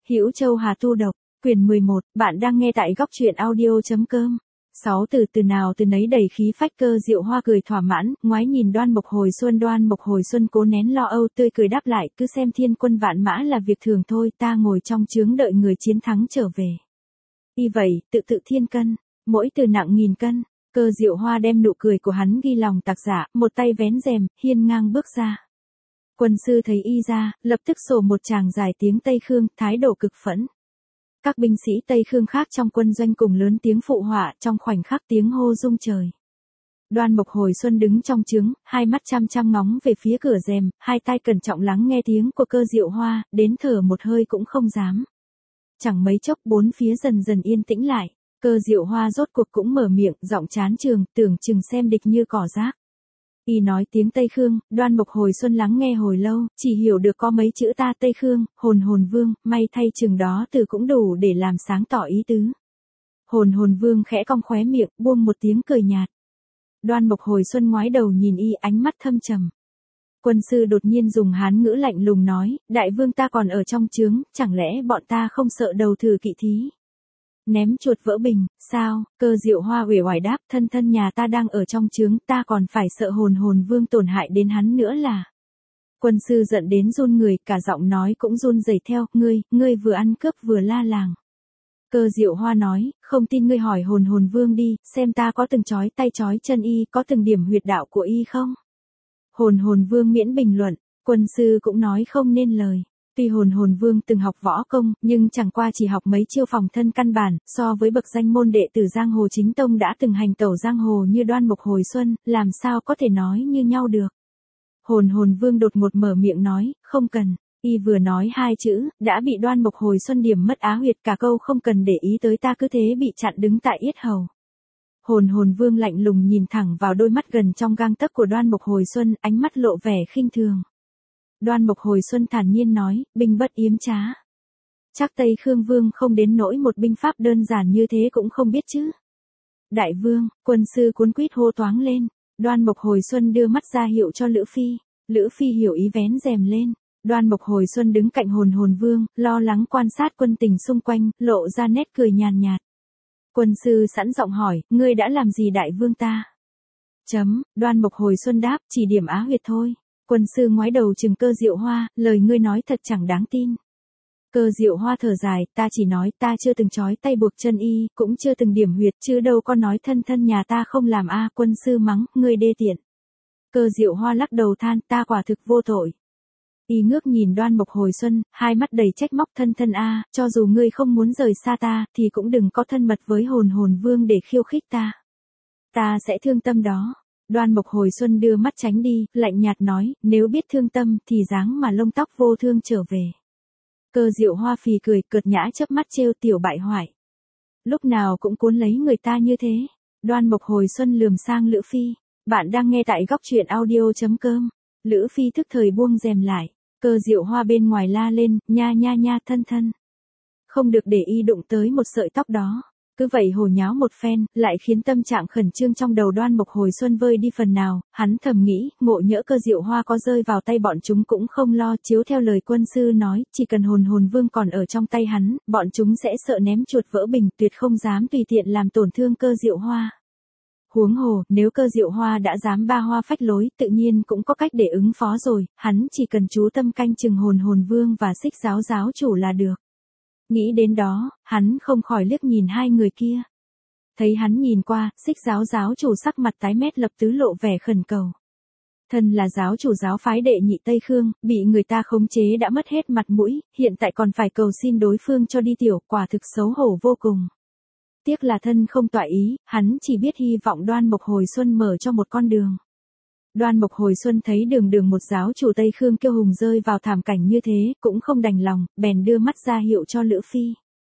Hữu Châu Hà Tu Độc, quyển 11, bạn đang nghe tại góc truyện audio.com. 6 từ nào từ nấy đầy khí phách. Cơ Diệu Hoa cười thỏa mãn, ngoái nhìn Đoan Mộc Hồi Xuân. Đoan Mộc Hồi Xuân cố nén lo âu, tươi cười đáp lại, cứ xem thiên quân vạn mã là việc thường thôi, ta ngồi trong trướng đợi người chiến thắng trở về. Y vậy, tự thiên cân, mỗi từ nặng nghìn cân. Cơ Diệu Hoa đem nụ cười của hắn ghi lòng tạc giả, một tay vén rèm, hiên ngang bước ra. Quân sư thấy y ra, lập tức sổ một tràng dài tiếng Tây Khương, thái độ cực phẫn. Các binh sĩ Tây Khương khác trong quân doanh cùng lớn tiếng phụ họa, trong khoảnh khắc tiếng hô rung trời. Đoan Mộc Hồi Xuân đứng trong trướng, hai mắt chăm chăm ngóng về phía cửa rèm, hai tai cẩn trọng lắng nghe tiếng của Cơ Diệu Hoa, đến thở một hơi cũng không dám. Chẳng mấy chốc bốn phía dần dần yên tĩnh lại, Cơ Diệu Hoa rốt cuộc cũng mở miệng, giọng chán chường, tưởng chừng xem địch như cỏ rác. Y nói tiếng Tây Khương, Đoan Mộc Hồi Xuân lắng nghe hồi lâu, chỉ hiểu được có mấy chữ ta Tây Khương, hồn vương, may thay chừng đó từ cũng đủ để làm sáng tỏ ý tứ. Hồn vương khẽ cong khóe miệng, buông một tiếng cười nhạt. Đoan Mộc Hồi Xuân ngoái đầu nhìn y, ánh mắt thâm trầm. Quân sư đột nhiên dùng Hán ngữ lạnh lùng nói, đại vương ta còn ở trong trướng, chẳng lẽ bọn ta không sợ đầu thử kỵ thí? Ném chuột vỡ bình, sao? Cơ Diệu Hoa uể oải đáp, thân nhà ta đang ở trong trướng, ta còn phải sợ hồn vương tổn hại đến hắn nữa là. Quân sư giận đến run người, cả giọng nói cũng run rẩy theo, ngươi vừa ăn cướp vừa la làng. Cơ Diệu Hoa nói, không tin ngươi hỏi hồn vương đi, xem ta có từng chói tay chói chân y, có từng điểm huyệt đạo của y không? Hồn vương miễn bình luận, quân sư cũng nói không nên lời. Tuy hồn vương từng học võ công, nhưng chẳng qua chỉ học mấy chiêu phòng thân căn bản, so với bậc danh môn đệ tử giang hồ chính tông đã từng hành tẩu giang hồ như Đoan Mộc Hồi Xuân, làm sao có thể nói như nhau được. Hồn vương đột ngột mở miệng nói, không cần. Y vừa nói hai chữ, đã bị Đoan Mộc Hồi Xuân điểm mất á huyệt, cả câu không cần để ý tới ta cứ thế bị chặn đứng tại yết hầu. Hồn vương lạnh lùng nhìn thẳng vào đôi mắt gần trong gang tấc của Đoan Mộc Hồi Xuân, ánh mắt lộ vẻ khinh thường. Đoan Mộc Hồi Xuân thản nhiên nói, binh bất yếm trá. Chắc Tây Khương Vương không đến nỗi một binh pháp đơn giản như thế cũng không biết chứ. Đại vương, quân sư cuốn quýt hô toáng lên. Đoan Mộc Hồi Xuân đưa mắt ra hiệu cho Lữ Phi. Lữ Phi hiểu ý vén rèm lên. Đoan Mộc Hồi Xuân đứng cạnh hồn vương, lo lắng quan sát quân tình xung quanh, lộ ra nét cười nhàn nhạt. Quân sư sẵn giọng hỏi, ngươi đã làm gì đại vương ta? Đoan Mộc Hồi Xuân đáp, chỉ điểm á huyệt thôi. Quân sư ngoái đầu trừng Cơ Diệu Hoa, lời ngươi nói thật chẳng đáng tin. Cơ Diệu Hoa thở dài, ta chỉ nói ta chưa từng trói tay buộc chân y, cũng chưa từng điểm huyệt, chứ đâu có nói thân nhà ta không làm a. Quân sư mắng, ngươi đê tiện. Cơ Diệu Hoa lắc đầu than, ta quả thực vô tội. Y ngước nhìn Đoan Mộc Hồi Xuân, hai mắt đầy trách móc, thân a, cho dù ngươi không muốn rời xa ta, thì cũng đừng có thân mật với hồn vương để khiêu khích ta. Ta sẽ thương tâm đó. Đoan Mộc Hồi Xuân đưa mắt tránh đi, lạnh nhạt nói, nếu biết thương tâm thì dáng mà lông tóc vô thương trở về. Cơ Diệu Hoa phì cười, cợt nhã chớp mắt trêu tiểu bại hoại. Lúc nào cũng cuốn lấy người ta như thế. Đoan Mộc Hồi Xuân lườm sang Lữ Phi. Bạn đang nghe tại góc truyện audio.com. Lữ Phi thức thời buông rèm lại. Cơ Diệu Hoa bên ngoài la lên, nha, thân. Không được để y đụng tới một sợi tóc đó. Cứ vậy hồ nháo một phen, lại khiến tâm trạng khẩn trương trong đầu Đoan Mộc Hồi Xuân vơi đi phần nào, hắn thầm nghĩ, ngộ nhỡ Cơ Diệu Hoa có rơi vào tay bọn chúng cũng không lo, chiếu theo lời quân sư nói, chỉ cần hồn vương còn ở trong tay hắn, bọn chúng sẽ sợ ném chuột vỡ bình, tuyệt không dám tùy tiện làm tổn thương Cơ Diệu Hoa. Huống hồ, nếu Cơ Diệu Hoa đã dám ba hoa phách lối, tự nhiên cũng có cách để ứng phó rồi, hắn chỉ cần chú tâm canh chừng hồn vương và Xích giáo chủ là được. Nghĩ đến đó, hắn không khỏi liếc nhìn hai người kia. Thấy hắn nhìn qua, Xích giáo chủ sắc mặt tái mét, lập tức lộ vẻ khẩn cầu. Thân là giáo chủ giáo phái đệ nhị Tây Khương, bị người ta khống chế đã mất hết mặt mũi, hiện tại còn phải cầu xin đối phương cho đi tiểu, quả thực xấu hổ vô cùng. Tiếc là thân không tọa ý, hắn chỉ biết hy vọng Đoan Mộc Hồi Xuân mở cho một con đường. Đoan Mộc Hồi Xuân thấy đường một giáo chủ Tây Khương kiêu hùng rơi vào thảm cảnh như thế, cũng không đành lòng, bèn đưa mắt ra hiệu cho Lữ Phi.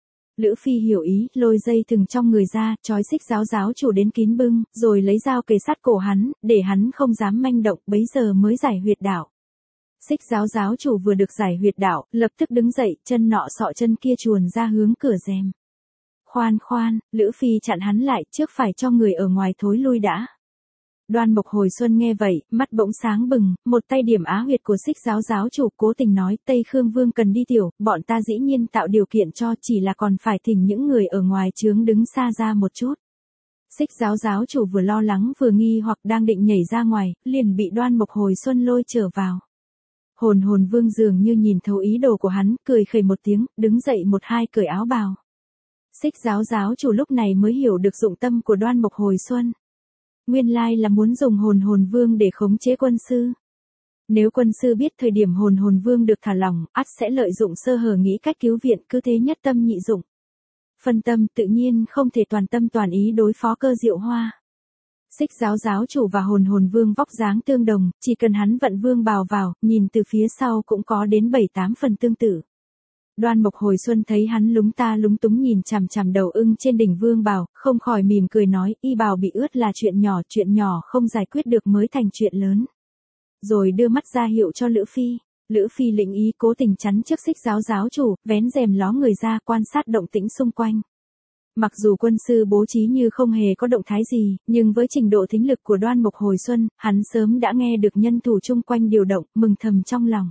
Lữ Phi hiểu ý, lôi dây thừng trong người ra, trói Xích giáo chủ đến kín bưng, rồi lấy dao kề sát cổ hắn, để hắn không dám manh động, bấy giờ mới giải huyệt đạo. Xích giáo chủ vừa được giải huyệt đạo, lập tức đứng dậy, chân nọ sọ chân kia chuồn ra hướng cửa rèm. Khoan, Lữ Phi chặn hắn lại, trước phải cho người ở ngoài thối lui đã. Đoan Mộc Hồi Xuân nghe vậy, mắt bỗng sáng bừng, một tay điểm á huyệt của Xích giáo giáo chủ, cố tình nói, Tây Khương Vương cần đi tiểu, bọn ta dĩ nhiên tạo điều kiện cho, chỉ là còn phải thỉnh những người ở ngoài trướng đứng xa ra một chút. Xích giáo giáo chủ vừa lo lắng vừa nghi hoặc đang định nhảy ra ngoài, liền bị Đoan Mộc Hồi Xuân lôi trở vào. Hồn Hồn Vương dường như nhìn thấu ý đồ của hắn, cười khẩy một tiếng, đứng dậy một hai cởi áo bào. Xích giáo giáo chủ lúc này mới hiểu được dụng tâm của Đoan Mộc Hồi Xuân. Nguyên lai là muốn dùng Hồn Hồn Vương để khống chế quân sư. Nếu quân sư biết thời điểm Hồn Hồn Vương được thả lỏng, ắt sẽ lợi dụng sơ hở nghĩ cách cứu viện, cứ thế nhất tâm nhị dụng. Phân tâm tự nhiên không thể toàn tâm toàn ý đối phó Cơ Diệu Hoa. Xích giáo giáo chủ và Hồn Hồn Vương vóc dáng tương đồng, chỉ cần hắn vận vương bào vào, nhìn từ phía sau cũng có đến 7-8 phần tương tự. Đoan Mộc Hồi Xuân thấy hắn lúng ta lúng túng nhìn chằm chằm đầu ưng trên đỉnh vương bào, không khỏi mỉm cười nói, y bào bị ướt là chuyện nhỏ không giải quyết được mới thành chuyện lớn. Rồi đưa mắt ra hiệu cho Lữ Phi. Lữ Phi lĩnh ý cố tình chắn trước Xích giáo giáo chủ, vén rèm ló người ra quan sát động tĩnh xung quanh. Mặc dù quân sư bố trí như không hề có động thái gì, nhưng với trình độ thính lực của Đoan Mộc Hồi Xuân, hắn sớm đã nghe được nhân thủ chung quanh điều động, mừng thầm trong lòng.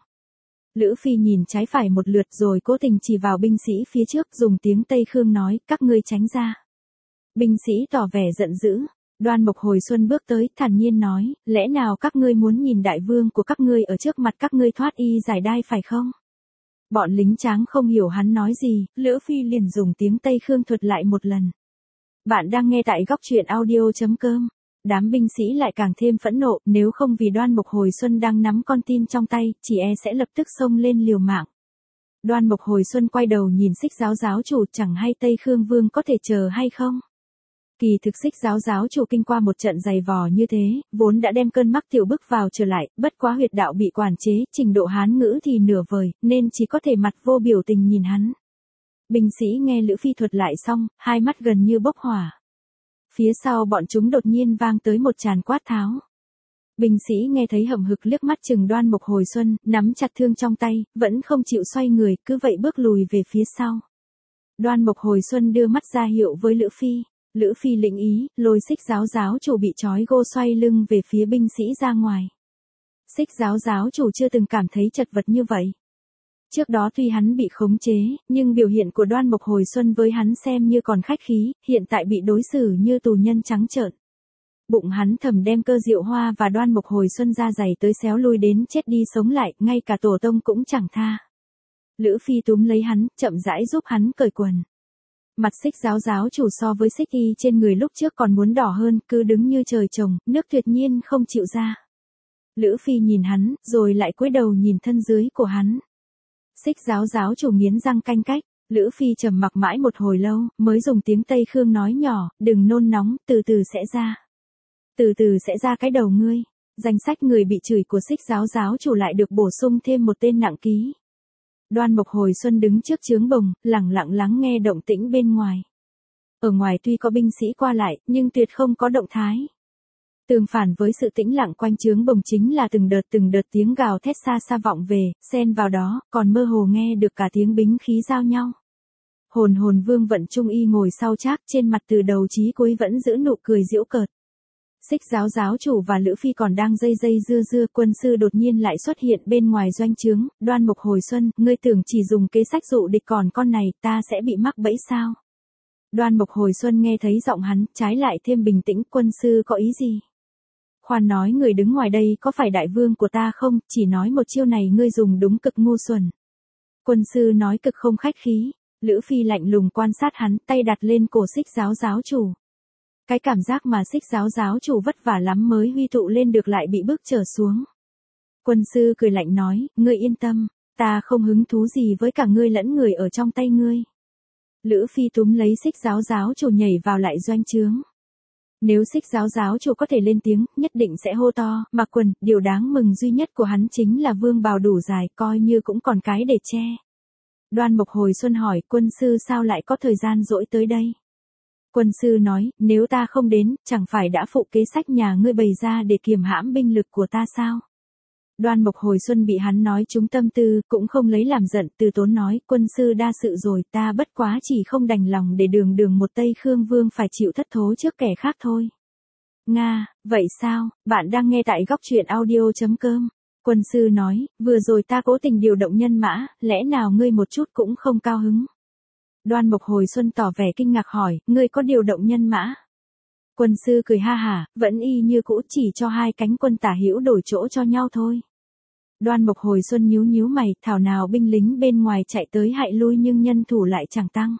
Lữ Phi nhìn trái phải một lượt rồi cố tình chỉ vào binh sĩ phía trước, dùng tiếng Tây Khương nói, các ngươi tránh ra. Binh sĩ tỏ vẻ giận dữ. Đoan Mộc Hồi Xuân bước tới, thản nhiên nói, lẽ nào các ngươi muốn nhìn đại vương của các ngươi ở trước mặt các ngươi thoát y giải đai phải không? Bọn lính tráng không hiểu hắn nói gì, Lữ Phi liền dùng tiếng Tây Khương thuật lại một lần. Bạn đang nghe tại góc truyện audio.com. Đám binh sĩ lại càng thêm phẫn nộ, nếu không vì Đoan Mộc Hồi Xuân đang nắm con tin trong tay, chỉ e sẽ lập tức xông lên liều mạng. Đoan Mộc Hồi Xuân quay đầu nhìn Xích giáo giáo chủ, chẳng hay Tây Khương Vương có thể chờ hay không? Kỳ thực Xích giáo giáo chủ kinh qua một trận dày vò như thế, vốn đã đem cơn mắc tiểu bức vào trở lại, bất quá huyệt đạo bị quản chế, trình độ Hán ngữ thì nửa vời, nên chỉ có thể mặt vô biểu tình nhìn hắn. Binh sĩ nghe Lữ Phi thuật lại xong, hai mắt gần như bốc hỏa. Phía sau bọn chúng đột nhiên vang tới một tràng quát tháo. Binh sĩ nghe thấy hậm hực liếc mắt chừng Đoan Mộc Hồi Xuân, nắm chặt thương trong tay, vẫn không chịu xoay người, cứ vậy bước lùi về phía sau. Đoan Mộc Hồi Xuân đưa mắt ra hiệu với Lữ Phi. Lữ Phi lĩnh ý, lôi Xích giáo giáo chủ bị trói gô xoay lưng về phía binh sĩ ra ngoài. Xích giáo giáo chủ chưa từng cảm thấy chật vật như vậy. Trước đó tuy hắn bị khống chế, nhưng biểu hiện của Đoan Mộc Hồi Xuân với hắn xem như còn khách khí, hiện tại bị đối xử như tù nhân trắng trợn. Bụng hắn thầm đem Cơ Diệu Hoa và Đoan Mộc Hồi Xuân ra giày tới xéo lui đến chết đi sống lại, ngay cả tổ tông cũng chẳng tha. Lữ Phi túm lấy hắn, chậm rãi giúp hắn cởi quần. Mặt Xích giáo giáo chủ so với xích y trên người lúc trước còn muốn đỏ hơn, cứ đứng như trời trồng, nước tuyệt nhiên không chịu ra. Lữ Phi nhìn hắn, rồi lại cúi đầu nhìn thân dưới của hắn. Xích giáo giáo chủ nghiến răng canh cách, Lữ Phi trầm mặc mãi một hồi lâu, mới dùng tiếng Tây Khương nói nhỏ, đừng nôn nóng, từ từ sẽ ra. Từ từ sẽ ra cái đầu ngươi. Danh sách người bị chửi của Xích giáo giáo chủ lại được bổ sung thêm một tên nặng ký. Đoan Mộc Hồi Xuân đứng trước chướng bồng, lặng lặng lắng nghe động tĩnh bên ngoài. Ở ngoài tuy có binh sĩ qua lại, nhưng tuyệt không có động thái. Tương phản với sự tĩnh lặng quanh chướng bồng chính là từng đợt tiếng gào thét xa xa vọng về, xen vào đó, còn mơ hồ nghe được cả tiếng binh khí giao nhau. Hồn Hồn Vương Vận Trung Y ngồi sau trác, trên mặt từ đầu chí cuối vẫn giữ nụ cười giễu cợt. Xích giáo giáo chủ và Lữ Phi còn đang dây dưa, quân sư đột nhiên lại xuất hiện bên ngoài doanh trướng. Đoan Mộc Hồi Xuân, ngươi tưởng chỉ dùng kế sách dụ địch còn con này, ta sẽ bị mắc bẫy sao? Đoan Mộc Hồi Xuân nghe thấy giọng hắn, trái lại thêm bình tĩnh, quân sư có ý gì? Khoan nói người đứng ngoài đây có phải đại vương của ta không, chỉ nói một chiêu này ngươi dùng đúng cực ngu xuẩn. Quân sư nói cực không khách khí. Lữ Phi lạnh lùng quan sát hắn, tay đặt lên cổ Xích giáo giáo chủ. Cái cảm giác mà Xích giáo giáo chủ vất vả lắm mới huy tụ lên được lại bị bước trở xuống. Quân sư cười lạnh nói, ngươi yên tâm, ta không hứng thú gì với cả ngươi lẫn người ở trong tay ngươi. Lữ Phi túm lấy Xích giáo giáo chủ nhảy vào lại doanh trướng. Nếu Xích giáo giáo chủ có thể lên tiếng, nhất định sẽ hô to, mặc quần, điều đáng mừng duy nhất của hắn chính là vương bào đủ dài, coi như cũng còn cái để che. Đoan Mộc Hồi Xuân hỏi, quân sư sao lại có thời gian rỗi tới đây? Quân sư nói, nếu ta không đến, chẳng phải đã phụ kế sách nhà ngươi bày ra để kiềm hãm binh lực của ta sao? Đoan Mộc Hồi Xuân bị hắn nói trúng tâm tư, cũng không lấy làm giận, từ tốn nói, quân sư đa sự rồi, ta bất quá chỉ không đành lòng để đường một Tây Khương Vương phải chịu thất thố trước kẻ khác thôi. Nga, vậy sao, bạn đang nghe tại góc truyện audio.com. Quân sư nói, vừa rồi ta cố tình điều động nhân mã, lẽ nào ngươi một chút cũng không cao hứng? Đoan Mộc hồi xuân tỏ vẻ kinh ngạc hỏi, ngươi có điều động nhân mã? Quân sư cười ha hả, vẫn y như cũ, chỉ cho hai cánh quân tả hữu đổi chỗ cho nhau thôi. Đoan Mộc hồi xuân nhíu nhíu mày, thảo nào binh lính bên ngoài chạy tới hại lui nhưng nhân thủ lại chẳng tăng.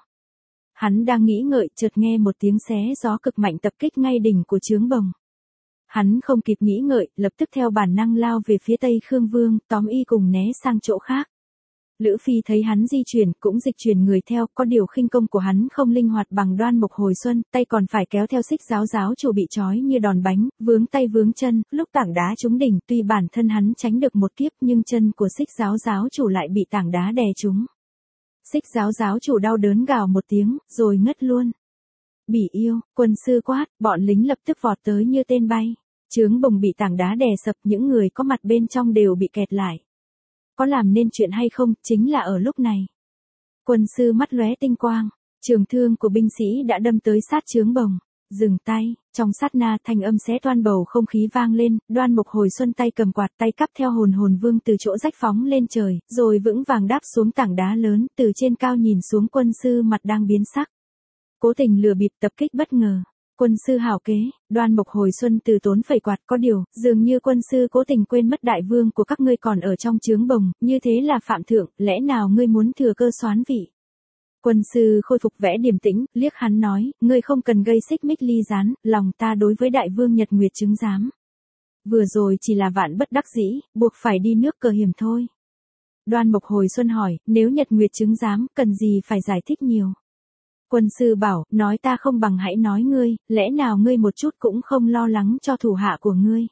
Hắn đang nghĩ ngợi, chợt nghe một tiếng xé gió cực mạnh tập kích ngay đỉnh của trướng bồng. Hắn không kịp nghĩ ngợi, lập tức theo bản năng lao về phía Tây Khương Vương, tóm y cùng né sang chỗ khác. Lữ Phi thấy hắn di chuyển, cũng dịch chuyển người theo, có điều khinh công của hắn không linh hoạt bằng Đoan Mộc hồi xuân, tay còn phải kéo theo xích giáo giáo chủ bị trói như đòn bánh, vướng tay vướng chân, lúc tảng đá trúng đỉnh, tuy bản thân hắn tránh được một kiếp nhưng chân của xích giáo giáo chủ lại bị tảng đá đè trúng. Xích giáo giáo chủ đau đớn gào một tiếng, rồi ngất luôn. Bỉ yêu, quân sư quát, bọn lính lập tức vọt tới như tên bay. Trướng bồng bị tảng đá đè sập, những người có mặt bên trong đều bị kẹt lại. Có làm nên chuyện hay không, chính là ở lúc này. Quân sư mắt lóe tinh quang, trường thương của binh sĩ đã đâm tới sát trướng bồng. Dừng tay, trong sát na thanh âm xé toan bầu không khí vang lên, Đoan Mộc hồi xuân tay cầm quạt tay cắp theo hồn hồn vương từ chỗ rách phóng lên trời, rồi vững vàng đáp xuống tảng đá lớn, từ trên cao nhìn xuống quân sư mặt đang biến sắc. Cố tình lừa bịp tập kích bất ngờ. Quân sư hảo kế, Đoan Mộc hồi xuân từ tốn phẩy quạt, có điều, dường như quân sư cố tình quên mất đại vương của các ngươi còn ở trong trướng bồng, như thế là phạm thượng, lẽ nào ngươi muốn thừa cơ soán vị? Quân sư khôi phục vẻ điềm tĩnh, liếc hắn nói, ngươi không cần gây xích mích ly gián, lòng ta đối với đại vương Nhật Nguyệt chứng giám. Vừa rồi chỉ là vạn bất đắc dĩ, buộc phải đi nước cờ hiểm thôi. Đoan Mộc hồi xuân hỏi, nếu Nhật Nguyệt chứng giám, cần gì phải giải thích nhiều? Quân sư bảo, nói ta không bằng hãy nói ngươi, lẽ nào ngươi một chút cũng không lo lắng cho thủ hạ của ngươi?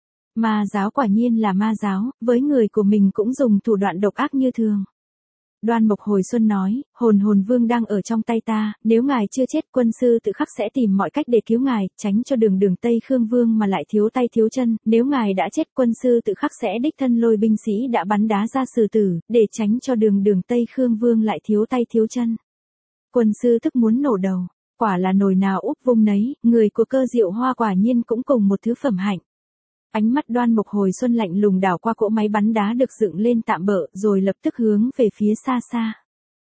Ma giáo quả nhiên là ma giáo, với người của mình cũng dùng thủ đoạn độc ác như thường. Đoan Mộc hồi xuân nói, hồn hồn vương đang ở trong tay ta, nếu ngài chưa chết quân sư tự khắc sẽ tìm mọi cách để cứu ngài, tránh cho đường Tây Khương Vương mà lại thiếu tay thiếu chân, nếu ngài đã chết quân sư tự khắc sẽ đích thân lôi binh sĩ đã bắn đá ra xử tử, để tránh cho đường Tây Khương Vương lại thiếu tay thiếu chân. Quân sư thức muốn nổ đầu, quả là nồi nào úp vung nấy, người của Cơ Diệu Hoa quả nhiên cũng cùng một thứ phẩm hạnh. Ánh mắt Đoan Mộc hồi xuân lạnh lùng đảo qua cỗ máy bắn đá được dựng lên tạm bợ, rồi lập tức hướng về phía xa xa.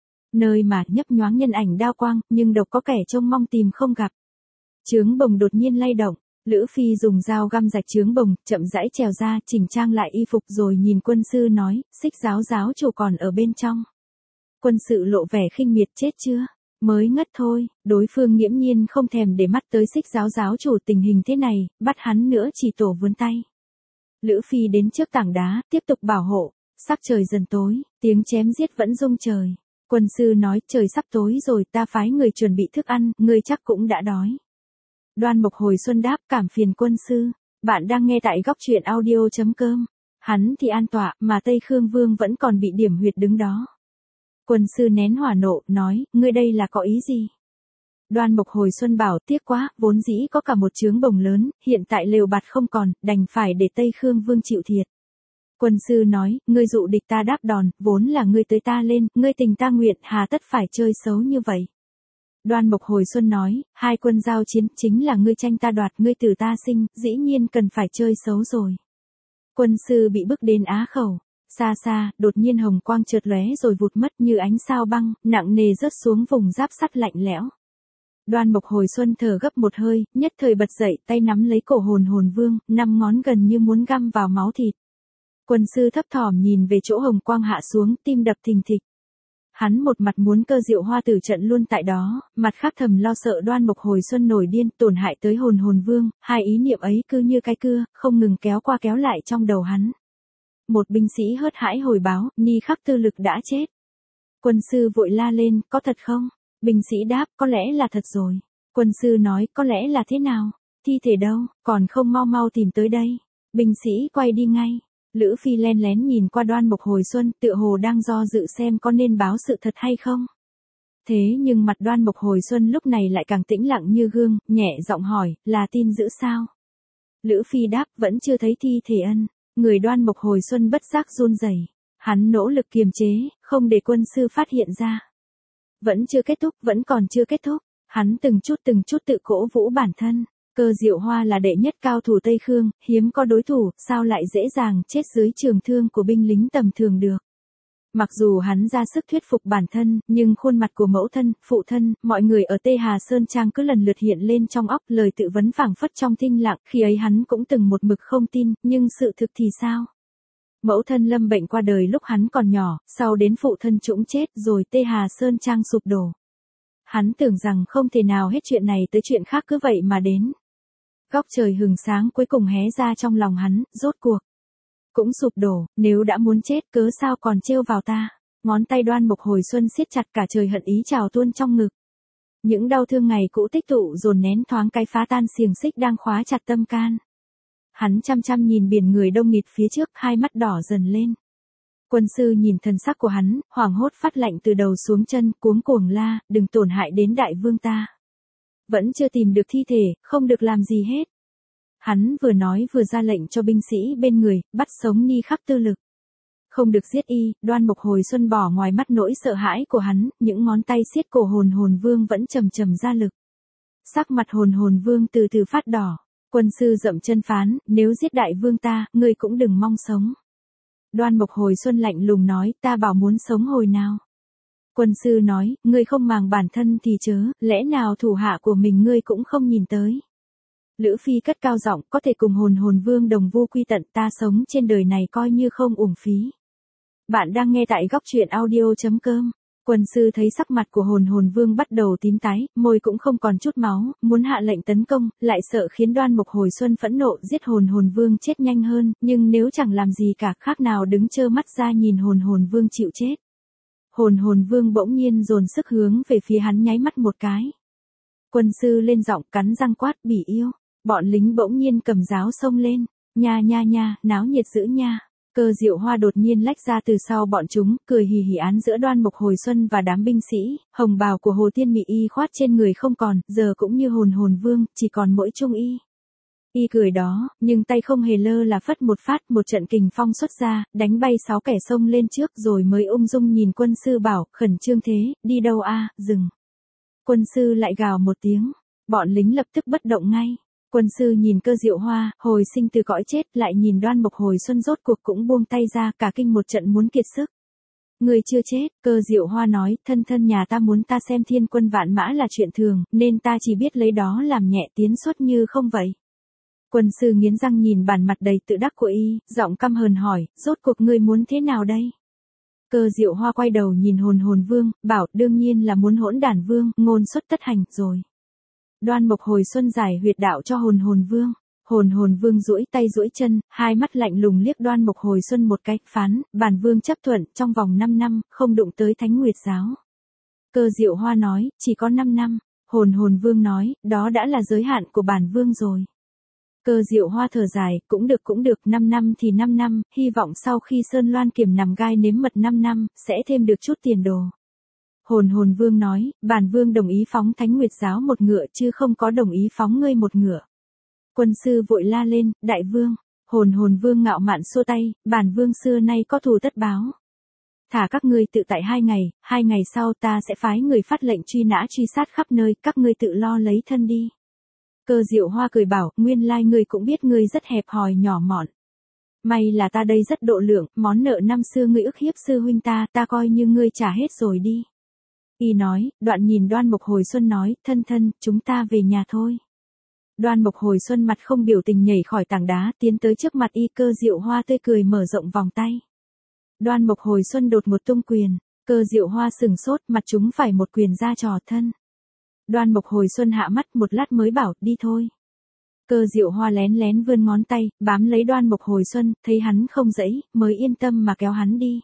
Nơi mà nhấp nhoáng nhân ảnh đao quang, nhưng độc có kẻ trông mong tìm không gặp. Trướng bồng đột nhiên lay động, Lữ Phi dùng dao găm rạch trướng bồng, chậm rãi trèo ra, chỉnh trang lại y phục rồi nhìn quân sư nói, xích giáo giáo chủ còn ở bên trong. Quân sự lộ vẻ khinh miệt, chết chưa? Mới ngất thôi, đối phương nghiễm nhiên không thèm để mắt tới xích giáo giáo chủ, tình hình thế này, bắt hắn nữa chỉ tổ vươn tay. Lữ Phi đến trước tảng đá, tiếp tục bảo hộ, sắc trời dần tối, tiếng chém giết vẫn rung trời. Quân sư nói, trời sắp tối rồi, ta phái người chuẩn bị thức ăn, ngươi chắc cũng đã đói. Đoan Mộc hồi xuân đáp, cảm phiền quân sư, bạn đang nghe tại góc truyện audio.com. Hắn thì an tọa, mà Tây Khương Vương vẫn còn bị điểm huyệt đứng đó. Quân sư nén hỏa nộ, nói, ngươi đây là có ý gì? Đoan Mộc hồi xuân bảo, tiếc quá, vốn dĩ có cả một trướng bồng lớn, hiện tại lều bạt không còn, đành phải để Tây Khương Vương chịu thiệt. Quân sư nói, ngươi dụ địch ta đáp đòn, vốn là ngươi tới ta lên, ngươi tình ta nguyện, hà tất phải chơi xấu như vậy. Đoan Mộc hồi xuân nói, hai quân giao chiến, chính là ngươi tranh ta đoạt, ngươi tử ta sinh, dĩ nhiên cần phải chơi xấu rồi. Quân sư bị bức đến á khẩu. Xa xa, đột nhiên hồng quang chợt lóe rồi vụt mất như ánh sao băng, nặng nề rớt xuống vùng giáp sắt lạnh lẽo. Đoan Mộc hồi xuân thở gấp một hơi, nhất thời bật dậy, tay nắm lấy cổ hồn hồn vương, 5 ngón gần như muốn găm vào máu thịt. Quân sư thấp thỏm nhìn về chỗ hồng quang hạ xuống, tim đập thình thịch. Hắn một mặt muốn Cơ Diệu Hoa tử trận luôn tại đó, mặt khác thầm lo sợ Đoan Mộc hồi xuân nổi điên, tổn hại tới hồn hồn vương, hai ý niệm ấy cứ như cái cưa, không ngừng kéo qua kéo lại trong đầu hắn. Một binh sĩ hớt hãi hồi báo, Ni Khắc Tư Lực đã chết. Quân sư vội la lên, có thật không? Binh sĩ đáp, có lẽ là thật rồi. Quân sư nói, có lẽ là thế nào? Thi thể đâu, còn không mau mau tìm tới đây. Binh sĩ quay đi ngay. Lữ Phi len lén nhìn qua Đoan Mộc hồi xuân, tựa hồ đang do dự xem có nên báo sự thật hay không. Thế nhưng mặt Đoan Mộc hồi xuân lúc này lại càng tĩnh lặng như gương, nhẹ giọng hỏi, là tin dữ sao? Lữ Phi đáp, vẫn chưa thấy thi thể ân. Người Đoan Mộc hồi xuân bất giác run rẩy. Hắn nỗ lực kiềm chế, không để quân sư phát hiện ra. Vẫn chưa kết thúc, vẫn còn chưa kết thúc. Hắn từng chút tự cổ vũ bản thân. Cơ Diệu Hoa là đệ nhất cao thủ Tây Khương, hiếm có đối thủ, sao lại dễ dàng chết dưới trường thương của binh lính tầm thường được. Mặc dù hắn ra sức thuyết phục bản thân, nhưng khuôn mặt của mẫu thân, phụ thân, mọi người ở Tê Hà Sơn Trang cứ lần lượt hiện lên trong óc, lời tự vấn phảng phất trong thinh lặng, khi ấy hắn cũng từng một mực không tin, nhưng sự thực thì sao? Mẫu thân lâm bệnh qua đời lúc hắn còn nhỏ, sau đến phụ thân trũng chết, rồi Tê Hà Sơn Trang sụp đổ. Hắn tưởng rằng không thể nào hết chuyện này tới chuyện khác cứ vậy mà đến. Góc trời hừng sáng cuối cùng hé ra trong lòng hắn, rốt cuộc cũng sụp đổ, nếu đã muốn chết cớ sao còn trêu vào ta. Ngón tay Đoan Mộc Hồi Xuân siết chặt, cả trời hận ý trào tuôn trong ngực. Những đau thương ngày cũ tích tụ dồn nén thoáng cái phá tan xiềng xích đang khóa chặt tâm can. Hắn chăm chăm nhìn biển người đông nghịt phía trước, hai mắt đỏ dần lên. Quân sư nhìn thần sắc của hắn, hoảng hốt phát lạnh từ đầu xuống chân, cuống cuồng la, đừng tổn hại đến đại vương ta. Vẫn chưa tìm được thi thể, không được làm gì hết. Hắn vừa nói vừa ra lệnh cho binh sĩ bên người, bắt sống Ni Khắc Tư Lực. Không được giết y. Đoan Mộc Hồi Xuân bỏ ngoài mắt nỗi sợ hãi của hắn, những ngón tay siết cổ Hồn Hồn Vương vẫn chầm chầm ra lực. Sắc mặt Hồn Hồn Vương từ từ phát đỏ. Quân sư dậm chân phán, nếu giết đại vương ta, ngươi cũng đừng mong sống. Đoan Mộc Hồi Xuân lạnh lùng nói, ta bảo muốn sống hồi nào. Quân sư nói, ngươi không màng bản thân thì chớ, lẽ nào thủ hạ của mình ngươi cũng không nhìn tới. Lữ Phi cất cao giọng, có thể cùng Hồn Hồn Vương đồng vu quy tận, ta sống trên đời này coi như không uổng phí. Bạn đang nghe tại góc truyện audio.com. Quân sư thấy sắc mặt của Hồn Hồn Vương bắt đầu tím tái, môi cũng không còn chút máu, muốn hạ lệnh tấn công, lại sợ khiến Đoan Mộc Hồi Xuân phẫn nộ giết Hồn Hồn Vương chết nhanh hơn, nhưng nếu chẳng làm gì cả khác nào đứng trơ mắt ra nhìn Hồn Hồn Vương chịu chết. Hồn Hồn Vương bỗng nhiên dồn sức hướng về phía hắn nháy mắt một cái. Quân sư lên giọng cắn răng quát, bỉ yêu. Bọn lính bỗng nhiên cầm giáo xông lên, nha nha nha, náo nhiệt dữ nha. Cơ Diệu Hoa đột nhiên lách ra từ sau bọn chúng, cười hì hì án giữa Đoan Mộc Hồi Xuân và đám binh sĩ, hồng bào của Hồ Tiên Mị y khoát trên người không còn, giờ cũng như Hồn Hồn Vương, chỉ còn mỗi Trung y. Y cười đó, nhưng tay không hề lơ là phất một phát, một trận kình phong xuất ra, đánh bay 6 kẻ xông lên trước rồi mới ung dung nhìn quân sư bảo, khẩn trương thế, đi đâu a, dừng. Quân sư lại gào một tiếng, bọn lính lập tức bất động ngay. Quân sư nhìn Cơ Diệu Hoa, hồi sinh từ cõi chết, lại nhìn Đoan Mộc Hồi Xuân rốt cuộc cũng buông tay ra, cả kinh một trận muốn kiệt sức. Người chưa chết, Cơ Diệu Hoa nói, thân thân nhà ta muốn ta xem thiên quân vạn mã là chuyện thường, nên ta chỉ biết lấy đó làm nhẹ tiến xuất như không vậy. Quân sư nghiến răng nhìn bản mặt đầy tự đắc của y, giọng căm hờn hỏi, rốt cuộc ngươi muốn thế nào đây? Cơ Diệu Hoa quay đầu nhìn Hồn Hồn Vương, bảo, đương nhiên là muốn hỗn đản vương, ngôn xuất tất hành, rồi. Đoan Mộc Hồi Xuân giải huyệt đạo cho Hồn Hồn Vương. Hồn Hồn Vương duỗi tay duỗi chân, hai mắt lạnh lùng liếc Đoan Mộc Hồi Xuân một cái, phán, bản vương chấp thuận, trong vòng 5 năm, không đụng tới Thánh Nguyệt giáo. Cơ Diệu Hoa nói, chỉ có 5 năm. Hồn Hồn Vương nói, đó đã là giới hạn của bản vương rồi. Cơ Diệu Hoa thở dài, cũng được, 5 năm thì 5 năm, hy vọng sau khi Sơn Loan Kiềm nằm gai nếm mật 5 năm, sẽ thêm được chút tiền đồ. Hồn Hồn Vương nói, bản vương đồng ý phóng Thánh Nguyệt giáo một ngựa chứ không có đồng ý phóng ngươi một ngựa. Quân sư vội la lên, đại vương. Hồn Hồn Vương ngạo mạn xua tay, bản vương xưa nay có thù tất báo. Thả các ngươi tự tại 2 ngày sau ta sẽ phái người phát lệnh truy nã truy sát khắp nơi, các ngươi tự lo lấy thân đi. Cơ Diệu Hoa cười bảo, nguyên lai ngươi cũng biết ngươi rất hẹp hòi nhỏ mọn. May là ta đây rất độ lượng, món nợ năm xưa ngươi ức hiếp sư huynh ta coi như ngươi trả hết rồi đi. Y nói, đoạn nhìn Đoan Mộc Hồi Xuân nói, thân thân, chúng ta về nhà thôi. Đoan Mộc Hồi Xuân mặt không biểu tình nhảy khỏi tảng đá, tiến tới trước mặt y. Cơ Diệu Hoa tươi cười mở rộng vòng tay. Đoan Mộc Hồi Xuân đột một tung quyền, Cơ Diệu Hoa sừng sốt, mặt chúng phải một quyền ra trò thân. Đoan Mộc Hồi Xuân hạ mắt một lát mới bảo, đi thôi. Cơ Diệu Hoa lén lén vươn ngón tay, bám lấy Đoan Mộc Hồi Xuân, thấy hắn không dãy, mới yên tâm mà kéo hắn đi.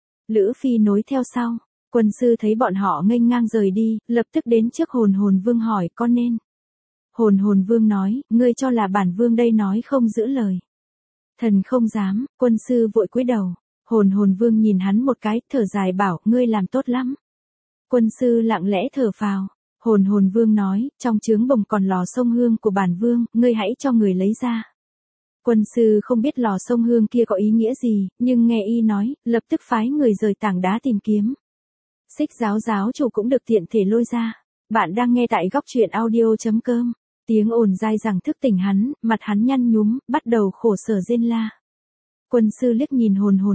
Lữ Phi nối theo sau. Quân sư thấy bọn họ nghênh ngang rời đi, lập tức đến trước Hồn Hồn Vương hỏi, có nên? Hồn Hồn Vương nói, ngươi cho là bản vương đây nói không giữ lời. Thần không dám. Quân sư vội cúi đầu. Hồn Hồn Vương nhìn hắn một cái, thở dài bảo, ngươi làm tốt lắm. Quân sư lặng lẽ thở phào. Hồn Hồn Vương nói, trong trướng bồng còn lò sông hương của bản vương, ngươi hãy cho người lấy ra. Quân sư không biết lò sông hương kia có ý nghĩa gì, nhưng nghe y nói, lập tức phái người rời tảng đá tìm kiếm. Xích giáo giáo chủ cũng được tiện thể lôi ra. Bạn đang nghe tại góc truyện audio.com. Tiếng ồn dai dẳng thức tỉnh hắn, mặt hắn nhăn nhúm, bắt đầu khổ sở rên la. Quân sư liếc nhìn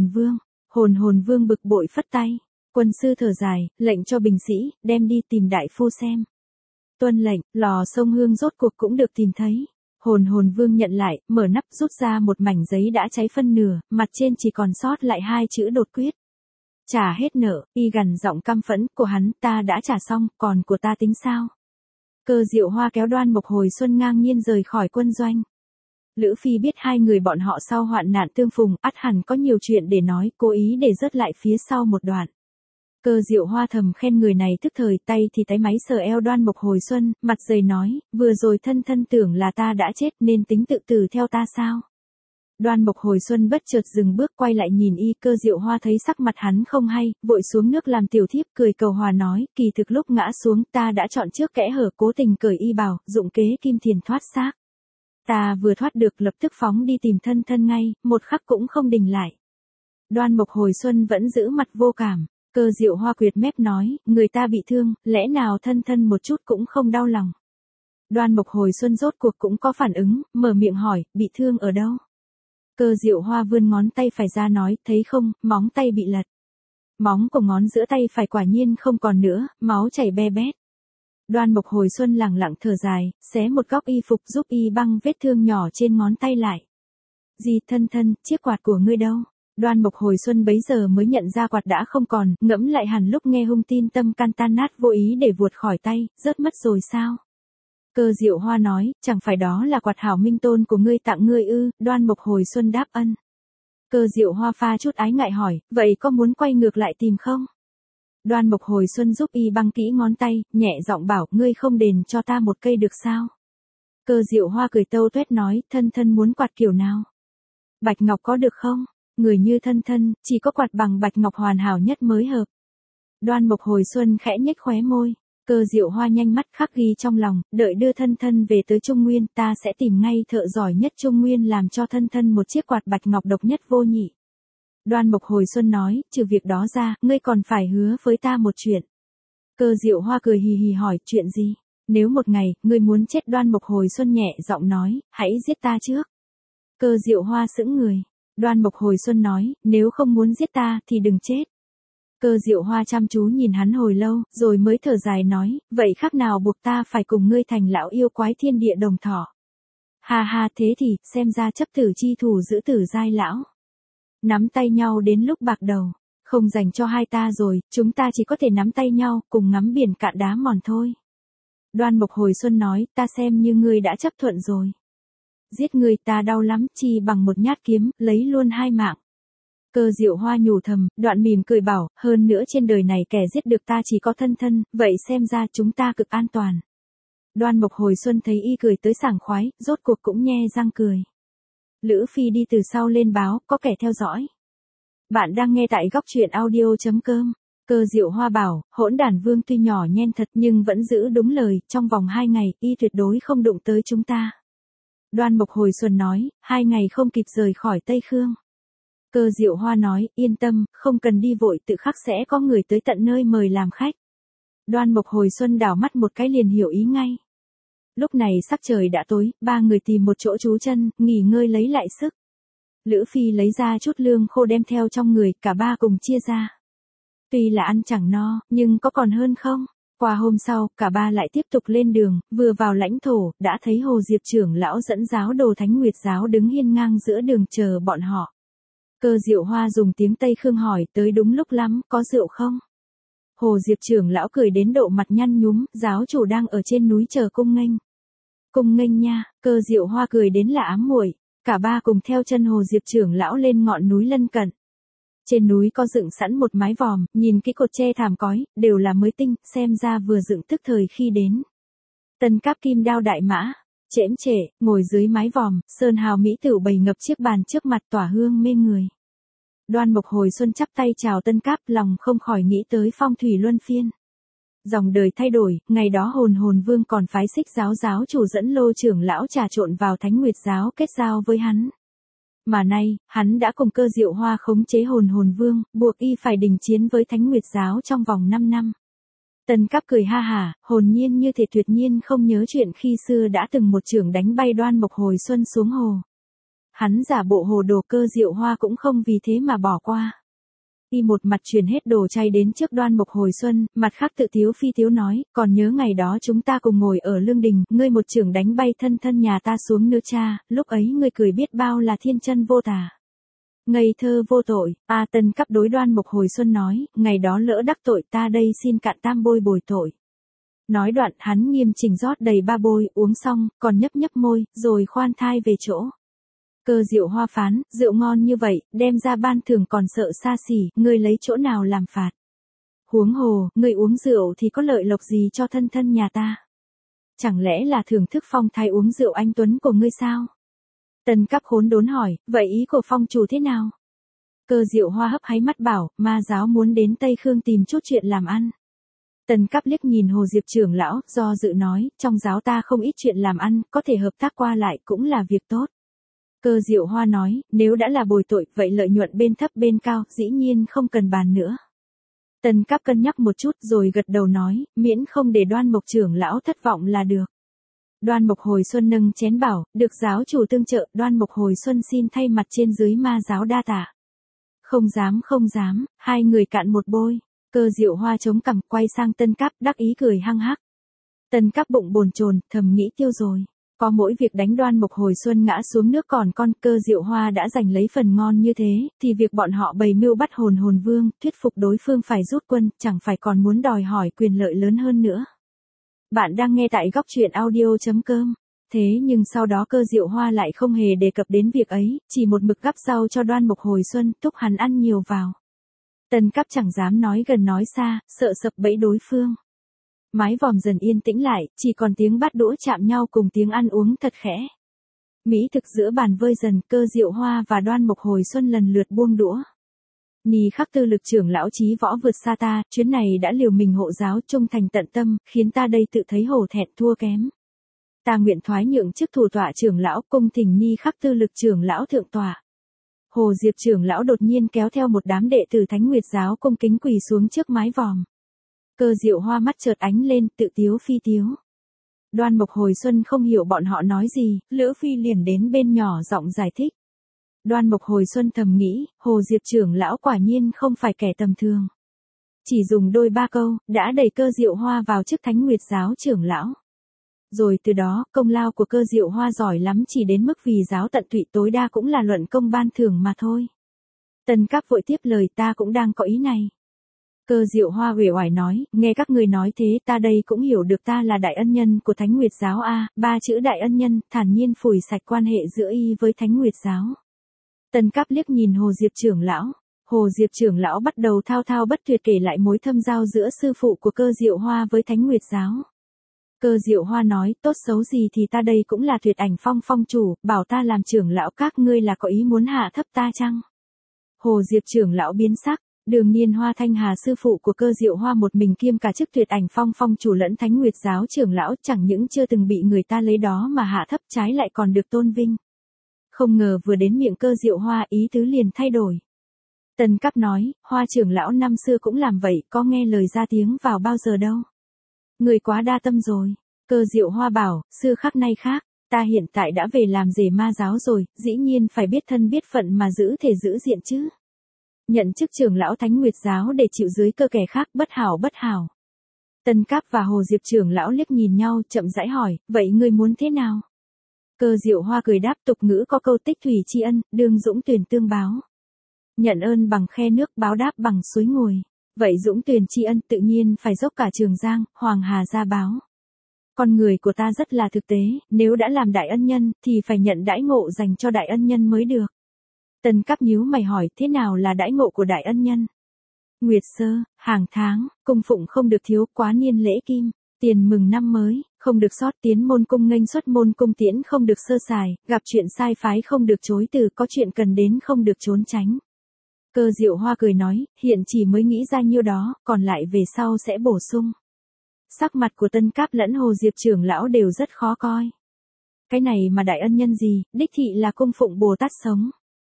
hồn vương bực bội phất tay. Quân sư thở dài, lệnh cho binh sĩ, đem đi tìm đại phu xem. Tuân lệnh, lò sông hương rốt cuộc cũng được tìm thấy. Hồn vương nhận lại, mở nắp rút ra một mảnh giấy đã cháy phân nửa, mặt trên chỉ còn sót lại 2 chữ đột quyết. Trả hết nợ, y gằn giọng căm phẫn, của hắn ta đã trả xong, còn của ta tính sao? Cơ Diệu Hoa kéo Đoan Mộc Hồi Xuân ngang nhiên rời khỏi quân doanh. Lữ Phi biết hai người bọn họ sau hoạn nạn tương phùng, ắt hẳn có nhiều chuyện để nói, cố ý để rớt lại phía sau một đoạn. Cơ Diệu Hoa thầm khen người này thức thời, tay thì tay máy sờ eo Đoan Mộc Hồi Xuân, mặt dày nói, vừa rồi thân tưởng là ta đã chết nên tính tự tử theo ta sao? Đoan Mộc Hồi Xuân bất chợt dừng bước quay lại nhìn y. Cơ Diệu Hoa thấy sắc mặt hắn không hay, vội xuống nước làm tiểu thiếp, cười cầu hòa nói, kỳ thực lúc ngã xuống ta đã chọn trước kẽ hở, cố tình cởi y bào, dụng kế kim thiền thoát xác. Ta vừa thoát được lập tức phóng đi tìm thân ngay, một khắc cũng không đình lại. Đoan Mộc Hồi Xuân vẫn giữ mặt vô cảm. Cơ Diệu Hoa quyệt mép nói, người ta bị thương, lẽ nào thân một chút cũng không đau lòng. Đoan Mộc Hồi Xuân rốt cuộc cũng có phản ứng, mở miệng hỏi, bị thương ở đâu? Cơ Diệu Hoa vươn ngón tay phải ra nói, thấy không, móng tay bị lật. Móng của ngón giữa tay phải quả nhiên không còn nữa, máu chảy be bét. Đoan Mộc Hồi Xuân lẳng lặng thở dài, xé một góc y phục giúp y băng vết thương nhỏ trên ngón tay lại. Gì thân, chiếc quạt của ngươi đâu? Đoan Mộc Hồi Xuân bấy giờ mới nhận ra quạt đã không còn, ngẫm lại hẳn lúc nghe hung tin tâm can tan nát vô ý để vuột khỏi tay, rớt mất rồi sao? Cơ Diệu Hoa nói, chẳng phải đó là quạt hảo minh tôn của ngươi tặng ngươi ư? Đoan Mộc Hồi Xuân đáp ân. Cơ Diệu Hoa pha chút ái ngại hỏi, vậy có muốn quay ngược lại tìm không? Đoan Mộc Hồi Xuân giúp y băng kỹ ngón tay, nhẹ giọng bảo, ngươi không đền cho ta một cây được sao? Cơ Diệu Hoa cười tâu tuét nói, thân muốn quạt kiểu nào? Bạch ngọc có được không? Người như thân, chỉ có quạt bằng bạch ngọc hoàn hảo nhất mới hợp. Đoan Mộc Hồi Xuân khẽ nhếch khóe môi. Cơ Diệu Hoa nhanh mắt khắc ghi trong lòng, đợi đưa thân về tới Trung Nguyên, ta sẽ tìm ngay thợ giỏi nhất Trung Nguyên làm cho thân một chiếc quạt bạch ngọc độc nhất vô nhị. Đoan Mộc Hồi Xuân nói, trừ việc đó ra, ngươi còn phải hứa với ta một chuyện. Cơ Diệu Hoa cười hì hì hỏi, chuyện gì? Nếu một ngày, ngươi muốn chết, Đoan Mộc Hồi Xuân nhẹ giọng nói, hãy giết ta trước. Cơ Diệu Hoa sững người. Đoan Mộc Hồi Xuân nói, nếu không muốn giết ta, thì đừng chết. Cơ Diệu Hoa chăm chú nhìn hắn hồi lâu, rồi mới thở dài nói, vậy khác nào buộc ta phải cùng ngươi thành lão yêu quái thiên địa đồng thọ. Ha, thế thì, xem ra chấp tử chi thủ giữ tử giai lão. Nắm tay nhau đến lúc bạc đầu, không dành cho hai ta rồi, chúng ta chỉ có thể nắm tay nhau, cùng ngắm biển cạn đá mòn thôi. Đoan Mộc Hồi Xuân nói, ta xem như ngươi đã chấp thuận rồi. Giết ngươi ta đau lắm, chi bằng một nhát kiếm, lấy luôn 2 mạng. Cơ Diệu Hoa nhủ thầm, đoạn mỉm cười bảo, hơn nữa trên đời này kẻ giết được ta chỉ có thân, vậy xem ra chúng ta cực an toàn. Đoan Mộc Hồi Xuân thấy y cười tới sảng khoái, rốt cuộc cũng nhe răng cười. Lữ Phi đi từ sau lên báo, có kẻ theo dõi. Bạn đang nghe tại góc truyện audio.com. Cơ Diệu Hoa bảo, hỗn đản vương tuy nhỏ nhen thật nhưng vẫn giữ đúng lời, trong vòng 2 ngày, y tuyệt đối không đụng tới chúng ta. Đoan Mộc Hồi Xuân nói, 2 ngày không kịp rời khỏi Tây Khương. Cơ Diệu Hoa nói, yên tâm, không cần đi vội, tự khắc sẽ có người tới tận nơi mời làm khách. Đoan Mộc Hồi Xuân đảo mắt một cái liền hiểu ý ngay. Lúc này sắc trời đã tối, 3 người tìm một chỗ trú chân, nghỉ ngơi lấy lại sức. Lữ Phi lấy ra chút lương khô đem theo trong người, cả ba cùng chia ra. Tuy là ăn chẳng no, nhưng có còn hơn không? Qua hôm sau, cả ba lại tiếp tục lên đường, vừa vào lãnh thổ, đã thấy Hồ Diệp trưởng lão dẫn giáo đồ Thánh Nguyệt giáo đứng hiên ngang giữa đường chờ bọn họ. Cơ Diệu Hoa dùng tiếng Tây Khương hỏi, tới đúng lúc lắm, có rượu không? Hồ Diệp trưởng lão cười đến độ mặt nhăn nhúm, giáo chủ đang ở trên núi chờ cung nghênh. Cung nghênh nha, Cơ Diệu Hoa cười đến là ám muội. Cả ba cùng theo chân Hồ Diệp trưởng lão lên ngọn núi lân cận. Trên núi có dựng sẵn một mái vòm, nhìn cái cột tre thảm cói, đều là mới tinh, xem ra vừa dựng tức thời khi đến. Tân cáp kim đao đại mã, chễm trệ, ngồi dưới mái vòm, sơn hào mỹ tửu bày ngập chiếc bàn trước mặt tỏa hương mê người. Đoan Mộc Hồi Xuân chắp tay chào tân cáp, lòng không khỏi nghĩ tới phong thủy luân phiên. Dòng đời thay đổi, ngày đó hồn vương còn phái Xích giáo chủ dẫn Lô trưởng lão trà trộn vào Thánh Nguyệt giáo kết giao với hắn. Mà nay, hắn đã cùng Cơ Diệu Hoa khống chế hồn vương, buộc y phải đình chiến với Thánh Nguyệt giáo trong vòng 5 năm. Tân Cáp cười ha hả, hồn nhiên như thể tuyệt nhiên không nhớ chuyện khi xưa đã từng một chưởng đánh bay Đoan Mộc Hồi Xuân xuống hồ. Hắn giả bộ hồ đồ, Cơ Diệu Hoa cũng không vì thế mà bỏ qua. Y một mặt truyền hết đồ chay đến trước Đoan Mộc Hồi Xuân, mặt khác tự tiếu phi tiếu nói, còn nhớ ngày đó chúng ta cùng ngồi ở lương đình, ngươi một chưởng đánh bay thân thân nhà ta xuống nữa cha, lúc ấy ngươi cười biết bao là thiên chân vô tà. Ngây thơ vô tội, Tân Cáp đối Đoan Mộc Hồi Xuân nói, ngày đó lỡ đắc tội ta đây xin cạn tam bôi bồi tội. Nói đoạn hắn nghiêm chỉnh rót đầy 3 bôi, uống xong, còn nhấp nhấp môi, rồi khoan thai về chỗ. Cơ Diệu Hoa phán, rượu ngon như vậy, đem ra ban thưởng còn sợ xa xỉ, ngươi lấy chỗ nào làm phạt. Huống hồ, ngươi uống rượu thì có lợi lộc gì cho thân thân nhà ta. Chẳng lẽ là thưởng thức phong thái uống rượu anh tuấn của ngươi sao? Tân Cáp khốn đốn hỏi, vậy ý của phong chủ thế nào? Cơ Diệu Hoa hấp háy mắt bảo, ma giáo muốn đến Tây Khương tìm chút chuyện làm ăn. Tân Cáp liếc nhìn Hồ Diệp trưởng lão, do dự nói, trong giáo ta không ít chuyện làm ăn, có thể hợp tác qua lại cũng là việc tốt. Cơ Diệu Hoa nói, nếu đã là bồi tội, vậy lợi nhuận bên thấp bên cao, dĩ nhiên không cần bàn nữa. Tân Cáp cân nhắc một chút rồi gật đầu nói, miễn không để Đoan Mộc trưởng lão thất vọng là được. Đoan Mộc Hồi Xuân nâng chén bảo, được giáo chủ tương trợ, Đoan Mộc Hồi Xuân xin thay mặt trên dưới ma giáo đa tạ. Không dám, hai người cạn một bôi. Cơ Diệu Hoa chống cằm quay sang Tân Cáp đắc ý cười hăng hắc. Tân Cáp bụng bồn chồn, thầm nghĩ tiêu rồi. Có mỗi việc đánh Đoan Mộc Hồi Xuân ngã xuống nước còn con, Cơ Diệu Hoa đã giành lấy phần ngon như thế, thì việc bọn họ bày mưu bắt hồn vương, thuyết phục đối phương phải rút quân, chẳng phải còn muốn đòi hỏi quyền lợi lớn hơn nữa. Bạn đang nghe tại góc truyện audio.com. Thế nhưng sau đó Cơ Diệu Hoa lại không hề đề cập đến việc ấy, chỉ một mực gắp rau cho Đoan Mộc Hồi Xuân, thúc hắn ăn nhiều vào. Tân Cáp chẳng dám nói gần nói xa, sợ sập bẫy đối phương. Mái vòm dần yên tĩnh lại, chỉ còn tiếng bát đũa chạm nhau cùng tiếng ăn uống thật khẽ. Mỹ thực giữa bàn vơi dần, Cơ Diệu Hoa và Đoan Mộc Hồi Xuân lần lượt buông đũa. Ni Khắc Tư Lực trưởng lão chí võ vượt xa ta, chuyến này đã liều mình hộ giáo trung thành tận tâm, khiến ta đây tự thấy hổ thẹn thua kém. Ta nguyện thoái nhượng chức thủ tọa trưởng lão, cung thỉnh Ni Khắc Tư Lực trưởng lão thượng tọa. Hồ Diệp trưởng lão đột nhiên kéo theo một đám đệ tử Thánh Nguyệt giáo cung kính quỳ xuống trước mái vòm. Cơ Diệu Hoa mắt chợt ánh lên, tự tiếu phi tiếu. Đoan Mộc Hồi Xuân không hiểu bọn họ nói gì, Lữ Phi liền đến bên nhỏ giọng giải thích. Đoan Mộc Hồi Xuân thầm nghĩ, Hồ Diệp trưởng lão quả nhiên không phải kẻ tầm thường. Chỉ dùng đôi ba câu, đã đẩy Cơ Diệu Hoa vào chức Thánh Nguyệt giáo trưởng lão. Rồi từ đó, công lao của Cơ Diệu Hoa giỏi lắm chỉ đến mức vì giáo tận tụy tối đa cũng là luận công ban thưởng mà thôi. Tân Cáp vội tiếp lời, ta cũng đang có ý này. Cơ Diệu Hoa uể oải nói, nghe các người nói thế ta đây cũng hiểu được ta là đại ân nhân của Thánh Nguyệt giáo a, 3 chữ đại ân nhân, thản nhiên phủi sạch quan hệ giữa y với Thánh Nguyệt giáo. Tân Cáp liếc nhìn Hồ Diệp trưởng lão. Hồ Diệp trưởng lão bắt đầu thao thao bất tuyệt kể lại mối thâm giao giữa sư phụ của Cơ Diệu Hoa với Thánh Nguyệt giáo. Cơ Diệu Hoa nói, tốt xấu gì thì ta đây cũng là Tuyệt Ảnh Phong phong chủ, bảo ta làm trưởng lão các ngươi là có ý muốn hạ thấp ta chăng? Hồ Diệp trưởng lão biến sắc. Đường Niên Hoa Thanh Hà sư phụ của Cơ Diệu Hoa một mình kiêm cả chức Tuyệt Ảnh Phong phong chủ lẫn Thánh Nguyệt giáo trưởng lão, chẳng những chưa từng bị người ta lấy đó mà hạ thấp, trái lại còn được tôn vinh. Không ngờ vừa đến miệng Cơ Diệu Hoa ý tứ liền thay đổi. Tân Cáp nói, Hoa trưởng lão năm xưa cũng làm vậy, có nghe lời ra tiếng vào bao giờ đâu. Người quá đa tâm rồi. Cơ Diệu Hoa bảo, xưa khác nay khác, ta hiện tại đã về làm rể ma giáo rồi, dĩ nhiên phải biết thân biết phận mà giữ thể giữ diện chứ. Nhận chức trưởng lão Thánh Nguyệt giáo để chịu dưới cơ kẻ khác, bất hảo bất hảo. Tân Cáp và Hồ Diệp trưởng lão liếc nhìn nhau, chậm rãi hỏi, vậy ngươi muốn thế nào? Cơ Diệu Hoa cười đáp, tục ngữ có câu tích thủy tri ân, đương dũng tuyển tương báo. Nhận ơn bằng khe nước, báo đáp bằng suối nguồi. Vậy dũng tuyển tri ân tự nhiên phải dốc cả Trường Giang, Hoàng Hà ra báo. Con người của ta rất là thực tế, nếu đã làm đại ân nhân, thì phải nhận đãi ngộ dành cho đại ân nhân mới được. Tân Cáp nhíu mày hỏi, thế nào là đãi ngộ của đại ân nhân? Nguyệt sơ, hàng tháng, cung phụng không được thiếu, quá niên lễ kim, tiền mừng năm mới, không được sót, tiến môn cung nghênh xuất môn cung tiễn không được sơ sài, gặp chuyện sai phái không được chối từ, có chuyện cần đến không được trốn tránh. Cơ Diệu Hoa cười nói, hiện chỉ mới nghĩ ra nhiêu đó, còn lại về sau sẽ bổ sung. Sắc mặt của Tân Cáp lẫn Hồ Diệp trưởng lão đều rất khó coi. Cái này mà đại ân nhân gì, đích thị là cung phụng Bồ Tát sống.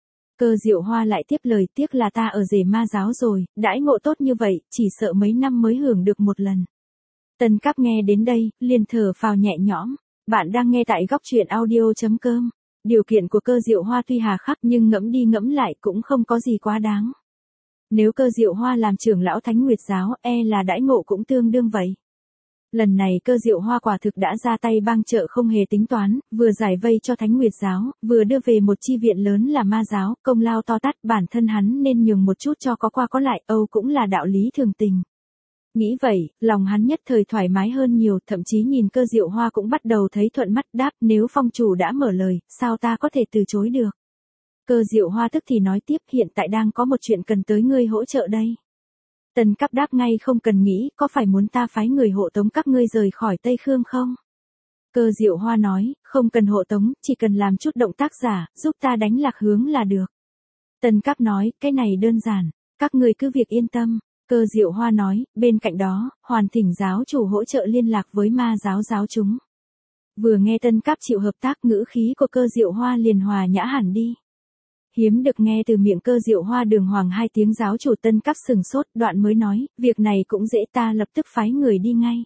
Cơ Diệu Hoa lại tiếp lời, tiếc là ta ở rể ma giáo rồi, đãi ngộ tốt như vậy, chỉ sợ mấy năm mới hưởng được một lần. Tân Cáp nghe đến đây, liền thở phào nhẹ nhõm. Bạn đang nghe tại góc truyện audio.com. Điều kiện của Cơ Diệu Hoa tuy hà khắc nhưng ngẫm đi ngẫm lại cũng không có gì quá đáng. Nếu Cơ Diệu Hoa làm trưởng lão Thánh Nguyệt giáo, là đãi ngộ cũng tương đương vậy. Lần này Cơ Diệu Hoa quả thực đã ra tay bang trợ không hề tính toán, vừa giải vây cho Thánh Nguyệt giáo, vừa đưa về một chi viện lớn là ma giáo, công lao to tát, bản thân hắn nên nhường một chút cho có qua có lại, cũng là đạo lý thường tình. Nghĩ vậy, lòng hắn nhất thời thoải mái hơn nhiều, thậm chí nhìn Cơ Diệu Hoa cũng bắt đầu thấy thuận mắt, đáp, nếu phong chủ đã mở lời, sao ta có thể từ chối được. Cơ Diệu Hoa tức thì nói tiếp, hiện tại đang có một chuyện cần tới ngươi hỗ trợ đây. Tân Cáp đáp ngay không cần nghĩ, có phải muốn ta phái người hộ tống các ngươi rời khỏi Tây Khương không? Cơ Diệu Hoa nói, không cần hộ tống, chỉ cần làm chút động tác giả, giúp ta đánh lạc hướng là được. Tân Cáp nói, cái này đơn giản, các ngươi cứ việc yên tâm. Cơ Diệu Hoa nói, bên cạnh đó, hoàn thỉnh giáo chủ hỗ trợ liên lạc với ma giáo giáo chúng. Vừa nghe Tân Cáp chịu hợp tác, ngữ khí của Cơ Diệu Hoa liền hòa nhã hẳn đi. Hiếm được nghe từ miệng Cơ Diệu Hoa đường hoàng hai tiếng giáo chủ. Tân Cáp sừng sốt, đoạn mới nói, việc này cũng dễ, ta lập tức phái người đi ngay.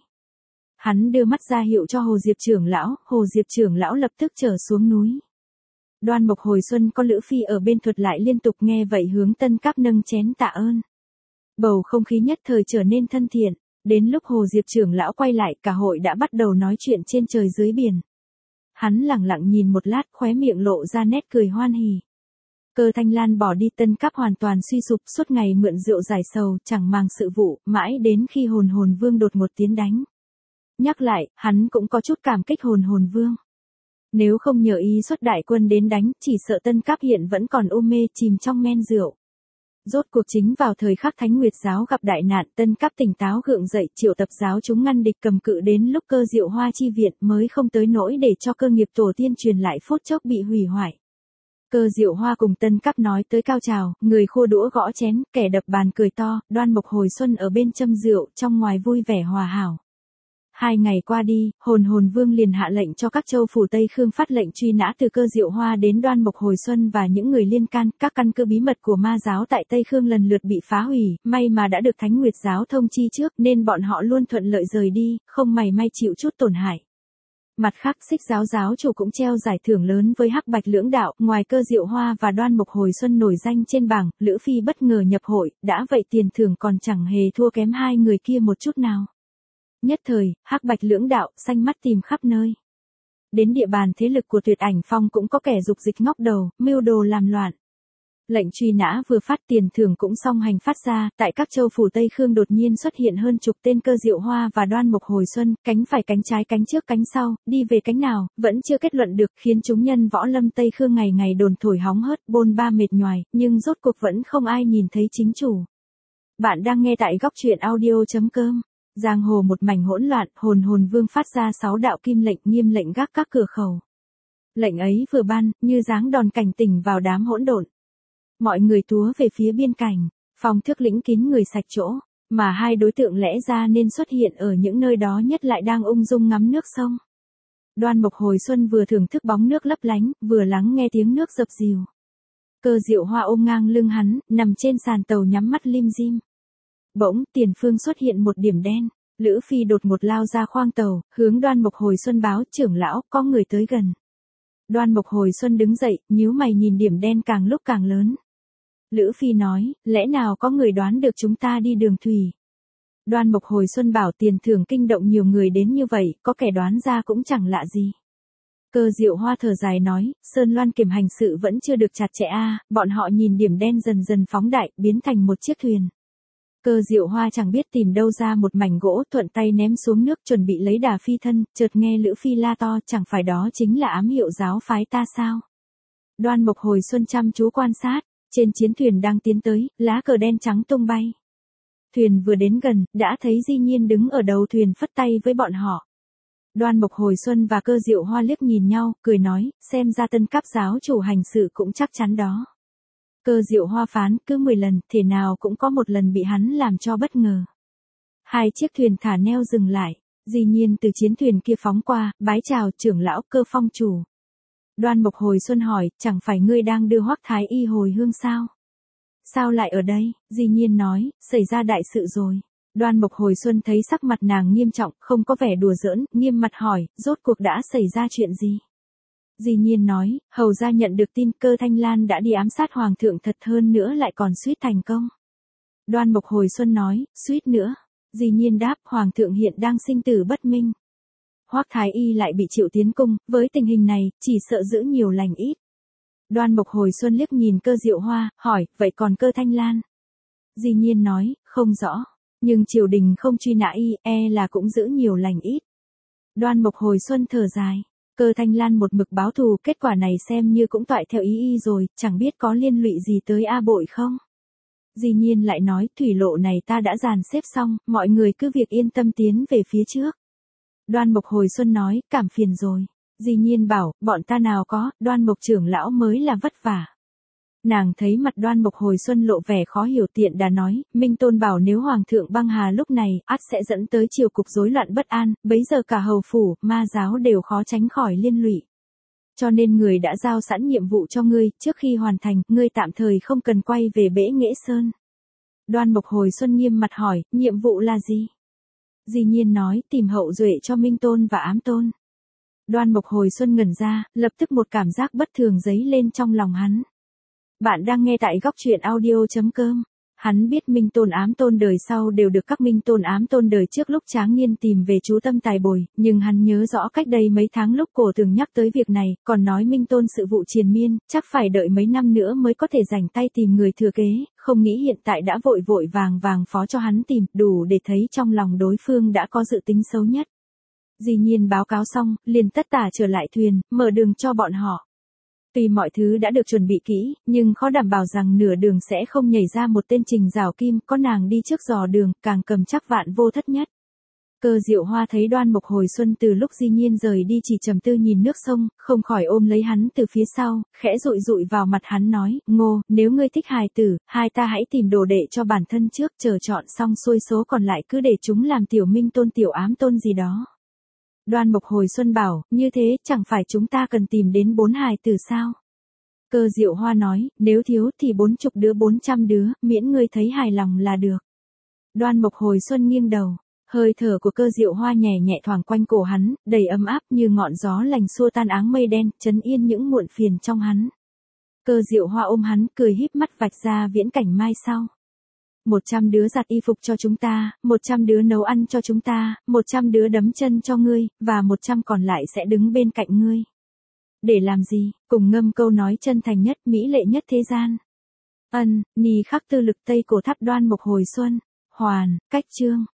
Hắn đưa mắt ra hiệu cho Hồ Diệp trưởng lão, Hồ Diệp trưởng lão lập tức trở xuống núi. Đoan Mộc hồi xuân có Lữ Phi ở bên thuật lại liên tục, nghe vậy hướng Tân Cáp nâng chén tạ ơn. Bầu không khí nhất thời trở nên thân thiện, đến lúc Hồ Diệp trưởng lão quay lại, cả hội đã bắt đầu nói chuyện trên trời dưới biển. Hắn lẳng lặng nhìn một lát, khóe miệng lộ ra nét cười hoan hỉ. Cơ Thanh Lan bỏ đi, Tân Cáp hoàn toàn suy sụp, suốt ngày mượn rượu giải sầu, chẳng màng sự vụ, mãi đến khi Hồn Hồn Vương đột ngột tiến đánh. Nhắc lại, hắn cũng có chút cảm kích Hồn Hồn Vương. Nếu không nhờ y xuất đại quân đến đánh, chỉ sợ Tân Cáp hiện vẫn còn u mê chìm trong men rượu. Rốt cuộc chính vào thời khắc Thánh Nguyệt giáo gặp đại nạn, Tân Cáp tỉnh táo gượng dậy, triệu tập giáo chúng ngăn địch cầm cự, đến lúc Cơ Diệu Hoa chi viện mới không tới nỗi để cho cơ nghiệp tổ tiên truyền lại phút chốc bị hủy hoại. Cơ Diệu Hoa cùng Tân Cáp nói tới cao trào, người khua đũa gõ chén, kẻ đập bàn cười to, Đoan Mộc hồi xuân ở bên châm rượu, trong ngoài vui vẻ hòa hảo. 2 ngày qua đi, Hồn Hồn Vương liền hạ lệnh cho các châu phủ Tây Khương phát lệnh truy nã từ Cơ Diệu Hoa đến Đoan Mộc hồi xuân và những người liên can. Các căn cứ bí mật của ma giáo tại Tây Khương lần lượt bị phá hủy, may mà đã được Thánh Nguyệt giáo thông chi trước nên bọn họ luôn thuận lợi rời đi, không mảy may chịu chút tổn hại. Mặt khác, Xích giáo giáo chủ cũng treo giải thưởng lớn với Hắc Bạch lưỡng đạo, ngoài Cơ Diệu Hoa và Đoan Mộc hồi xuân nổi danh trên bảng, Lữ Phi bất ngờ nhập hội, đã vậy tiền thưởng còn chẳng hề thua kém hai người kia một chút nào. Nhất thời, Hắc Bạch lưỡng đạo, xanh mắt tìm khắp nơi. Đến địa bàn thế lực của Tuyệt Ảnh Phong cũng có kẻ dục dịch ngóc đầu, mưu đồ làm loạn. Lệnh truy nã vừa phát, tiền thưởng cũng song hành phát ra, tại các châu phủ Tây Khương đột nhiên xuất hiện hơn chục tên Cơ Diệu Hoa và Đoan Mộc hồi xuân, cánh phải cánh trái cánh trước cánh sau, đi về cánh nào, vẫn chưa kết luận được, khiến chúng nhân võ lâm Tây Khương ngày ngày đồn thổi hóng hớt, bôn ba mệt nhoài, nhưng rốt cuộc vẫn không ai nhìn thấy chính chủ. Bạn đang nghe tại góc truyện audio.com. Giang hồ một mảnh hỗn loạn, Hồn Hồn Vương phát ra 6 đạo kim lệnh, nghiêm lệnh gác các cửa khẩu. Lệnh ấy vừa ban, như giáng đòn cảnh tỉnh vào đám hỗn độn. Mọi người túa về phía biên cảnh, Phong Thước lĩnh kín người sạch chỗ, mà hai đối tượng lẽ ra nên xuất hiện ở những nơi đó nhất lại đang ung dung ngắm nước sông. Đoan Mộc hồi xuân vừa thưởng thức bóng nước lấp lánh, vừa lắng nghe tiếng nước dập dìu. Cơ Diệu Hoa ôm ngang lưng hắn, nằm trên sàn tàu nhắm mắt lim dim. Bỗng, tiền phương xuất hiện một điểm đen, Lữ Phi đột ngột lao ra khoang tàu, hướng Đoan Mộc hồi xuân báo, trưởng lão, có người tới gần. Đoan Mộc hồi xuân đứng dậy, nhíu mày nhìn điểm đen càng lúc càng lớn. Lữ Phi nói, lẽ nào có người đoán được chúng ta đi đường thủy? Đoan Mộc hồi xuân bảo, tiền thưởng kinh động nhiều người đến như vậy, có kẻ đoán ra cũng chẳng lạ gì. Cơ Diệu Hoa thở dài nói, Sơn Loan kiểm hành sự vẫn chưa được chặt chẽ bọn họ nhìn điểm đen dần dần phóng đại, biến thành một chiếc thuyền. Cơ Diệu Hoa chẳng biết tìm đâu ra một mảnh gỗ, thuận tay ném xuống nước chuẩn bị lấy đà phi thân, chợt nghe Lữ Phi la to, chẳng phải đó chính là ám hiệu giáo phái ta sao? Đoan Mộc hồi xuân chăm chú quan sát, trên chiến thuyền đang tiến tới, lá cờ đen trắng tung bay. Thuyền vừa đến gần, đã thấy Di Nhiên đứng ở đầu thuyền phất tay với bọn họ. Đoan Mộc hồi xuân và Cơ Diệu Hoa liếc nhìn nhau, cười nói, xem ra Tân Cáp giáo chủ hành sự cũng chắc chắn đó. Cơ Diệu Hoa phán, cứ 10 lần, thể nào cũng có một lần bị hắn làm cho bất ngờ. Hai chiếc thuyền thả neo dừng lại, Di Nhiên từ chiến thuyền kia phóng qua, bái chào trưởng lão Cơ phong chủ. Đoan Mộc hồi xuân hỏi, chẳng phải ngươi đang đưa Hoắc Thái Y hồi hương sao? Sao lại ở đây? Di Nhiên nói, xảy ra đại sự rồi. Đoan Mộc hồi xuân thấy sắc mặt nàng nghiêm trọng, không có vẻ đùa giỡn, nghiêm mặt hỏi, rốt cuộc đã xảy ra chuyện gì? Di Nhiên nói, hầu ra nhận được tin Cơ Thanh Lan đã đi ám sát hoàng thượng, thật hơn nữa lại còn suýt thành công. Đoan Mộc hồi xuân nói, suýt nữa. Di Nhiên đáp, hoàng thượng hiện đang sinh tử bất minh. Hoắc Thái Y lại bị triệu tiến cung, với tình hình này, chỉ sợ giữ nhiều lành ít. Đoan Mộc hồi xuân liếc nhìn Cơ Diệu Hoa, hỏi, vậy còn Cơ Thanh Lan? Di Nhiên nói, không rõ, nhưng triều đình không truy nã y, là cũng giữ nhiều lành ít. Đoan Mộc hồi xuân thở dài, Cơ Thanh Lan một mực báo thù, kết quả này xem như cũng toại theo ý y rồi, chẳng biết có liên lụy gì tới A Bội không? Di Nhiên lại nói, thủy lộ này ta đã dàn xếp xong, mọi người cứ việc yên tâm tiến về phía trước. Đoan Mộc hồi xuân nói, cảm phiền rồi. Di Nhiên bảo, bọn ta nào có, Đoan Mộc trưởng lão mới là vất vả. Nàng thấy mặt Đoan Mộc hồi xuân lộ vẻ khó hiểu, tiện đã nói, Minh Tôn bảo nếu hoàng thượng băng hà lúc này, ắt sẽ dẫn tới triều cục rối loạn bất an, bấy giờ cả hầu phủ, ma giáo đều khó tránh khỏi liên lụy. Cho nên người đã giao sẵn nhiệm vụ cho ngươi, trước khi hoàn thành, ngươi tạm thời không cần quay về Bễ Nghệ Sơn. Đoan Mộc hồi xuân nghiêm mặt hỏi, nhiệm vụ là gì? Di Nhiên nói, tìm hậu duệ cho Minh Tôn và Ám Tôn. Đoan Mộc hồi xuân ngẩn ra, lập tức một cảm giác bất thường dấy lên trong lòng hắn. Bạn đang nghe tại góc truyện audio.com. Hắn biết Minh Tôn Ám Tôn đời sau đều được các Minh Tôn Ám Tôn đời trước lúc Tráng Niên tìm về chú tâm tài bồi, nhưng hắn nhớ rõ cách đây mấy tháng lúc Cổ Thường nhắc tới việc này, còn nói Minh Tôn sự vụ triền miên, chắc phải đợi mấy năm nữa mới có thể rảnh tay tìm người thừa kế, không nghĩ hiện tại đã vội vội vàng phó cho hắn tìm, đủ để thấy trong lòng đối phương đã có dự tính xấu nhất. Di Nhiên báo cáo xong, liền tất tả trở lại thuyền, mở đường cho bọn họ. Tuy mọi thứ đã được chuẩn bị kỹ, nhưng khó đảm bảo rằng nửa đường sẽ không nhảy ra một tên Trình Giảo Kim, có nàng đi trước dò đường, càng cầm chắc vạn vô thất nhất. Cơ Diệu Hoa thấy Đoan Mộc hồi xuân từ lúc Di Nhiên rời đi chỉ trầm tư nhìn nước sông, không khỏi ôm lấy hắn từ phía sau, khẽ dụi vào mặt hắn nói, Ngô, nếu ngươi thích hài tử, hai ta hãy tìm đồ đệ cho bản thân trước, chờ chọn xong xuôi số còn lại cứ để chúng làm tiểu Minh Tôn tiểu Ám Tôn gì đó. Đoan Mộc hồi xuân bảo, như thế chẳng phải chúng ta cần tìm đến 4 hài tử sao? Cơ Diệu Hoa nói, nếu thiếu thì 40 đứa 400 đứa, miễn ngươi thấy hài lòng là được. Đoan Mộc hồi xuân nghiêng đầu, hơi thở của Cơ Diệu Hoa nhẹ nhẹ thoảng quanh cổ hắn, đầy ấm áp như ngọn gió lành xua tan áng mây đen, trấn yên những muộn phiền trong hắn. Cơ Diệu Hoa ôm hắn, cười híp mắt vạch ra viễn cảnh mai sau. 100 đứa giặt y phục cho chúng ta, 100 đứa nấu ăn cho chúng ta, 100 đứa đấm chân cho ngươi, và 100 còn lại sẽ đứng bên cạnh ngươi. Để làm gì? Cùng ngâm câu nói chân thành nhất, mỹ lệ nhất thế gian. Ân, ni khắc tư lực Tây Cổ Tháp. Đoan Mộc hồi xuân. Hoàn, cách chương.